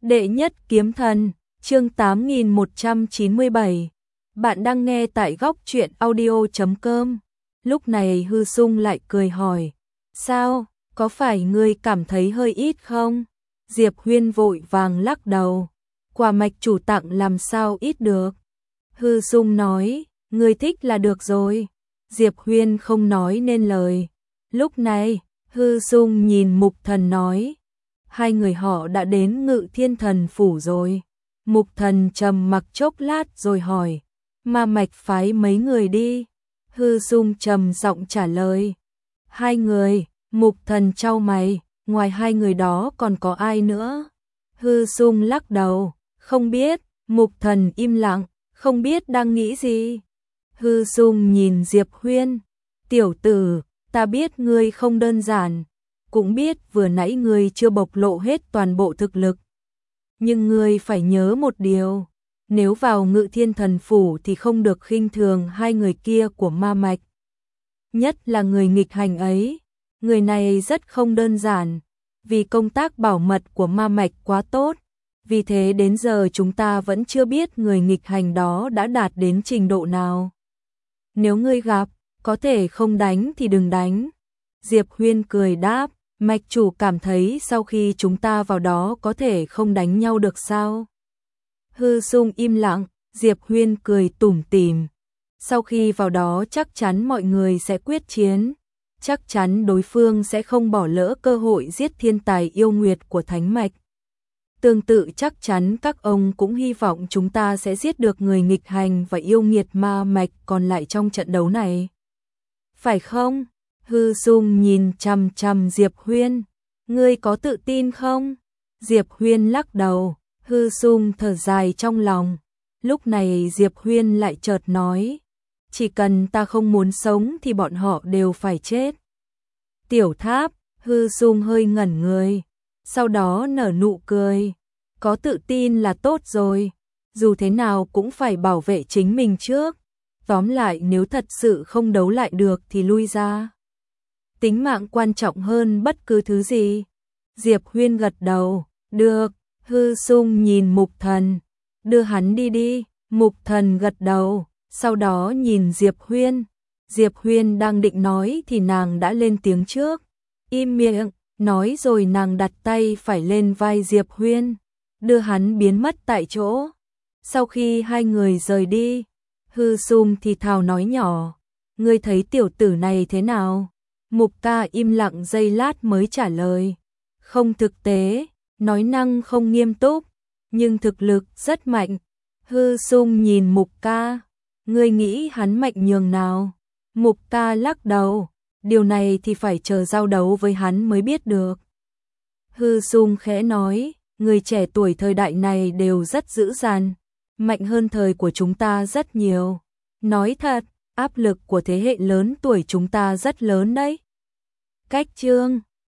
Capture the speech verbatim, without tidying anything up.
Đệ nhất kiếm thần, chương tám nghìn một trăm chín mươi bảy. Bạn đang nghe tại góc truyện audio chấm com. Lúc này Hư Sung lại cười hỏi, sao, có phải ngươi cảm thấy hơi ít không? Diệp Huyên vội vàng lắc đầu, quà mạch chủ tặng làm sao ít được. Hư Sung nói, ngươi thích là được rồi. Diệp Huyên không nói nên lời. Lúc này, Hư Sung nhìn Mục Thần nói, hai người họ đã đến Ngự Thiên Thần Phủ rồi. Mục Thần trầm mặc chốc lát rồi hỏi, Ma Mạch phái mấy người đi? Hư Sung trầm giọng trả lời, hai người. Mục Thần chau mày, ngoài hai người đó còn có ai nữa? Hư Sung lắc đầu, không biết. Mục Thần im lặng, không biết đang nghĩ gì. Hư Sung nhìn Diệp Huyên, tiểu tử, ta biết ngươi không đơn giản, cũng biết vừa nãy ngươi chưa bộc lộ hết toàn bộ thực lực. Nhưng ngươi phải nhớ một điều, nếu vào Ngự Thiên Thần Phủ thì không được khinh thường hai người kia của Ma Mạch. Nhất là người nghịch hành ấy, người này rất không đơn giản, vì công tác bảo mật của Ma Mạch quá tốt. Vì thế đến giờ chúng ta vẫn chưa biết người nghịch hành đó đã đạt đến trình độ nào. Nếu ngươi gặp, có thể không đánh thì đừng đánh. Diệp Huyên cười đáp, Mạch chủ cảm thấy sau khi chúng ta vào đó có thể không đánh nhau được sao? Hư Sung im lặng, Diệp Huyên cười tủm tỉm. Sau khi vào đó chắc chắn mọi người sẽ quyết chiến. Chắc chắn đối phương sẽ không bỏ lỡ cơ hội giết thiên tài yêu nguyệt của Thánh Mạch. Tương tự chắc chắn các ông cũng hy vọng chúng ta sẽ giết được người nghịch hành và yêu nghiệt Ma Mạch còn lại trong trận đấu này. Phải không? Hư Sung nhìn chằm chằm Diệp Huyên. Ngươi có tự tin không? Diệp Huyên lắc đầu. Hư Sung thở dài trong lòng. Lúc này Diệp Huyên lại chợt nói, chỉ cần ta không muốn sống thì bọn họ đều phải chết. Tiểu Tháp. Hư Sung hơi ngẩn người, sau đó nở nụ cười. Có tự tin là tốt rồi, dù thế nào cũng phải bảo vệ chính mình trước. Tóm lại nếu thật sự không đấu lại được thì lui ra. Tính mạng quan trọng hơn bất cứ thứ gì. Diệp Huyên gật đầu, được. Hư Sung nhìn Mục Thần, đưa hắn đi đi. Mục Thần gật đầu, sau đó nhìn Diệp Huyên. Diệp Huyên đang định nói thì nàng đã lên tiếng trước. Im miệng, nói rồi nàng đặt tay phải lên vai Diệp Huyên, đưa hắn biến mất tại chỗ. Sau khi hai người rời đi, Hư Sung thì thào nói nhỏ, ngươi thấy tiểu tử này thế nào? Mục ca im lặng giây lát mới trả lời, không thực tế, nói năng không nghiêm túc, nhưng thực lực rất mạnh. Hư Sung nhìn Mục ca, ngươi nghĩ hắn mạnh nhường nào? Mục ca lắc đầu, điều này thì phải chờ giao đấu với hắn mới biết được. Hư Sung khẽ nói, người trẻ tuổi thời đại này đều rất dữ dằn, mạnh hơn thời của chúng ta rất nhiều. Nói thật, áp lực của thế hệ lớn tuổi chúng ta rất lớn đấy. Cách chương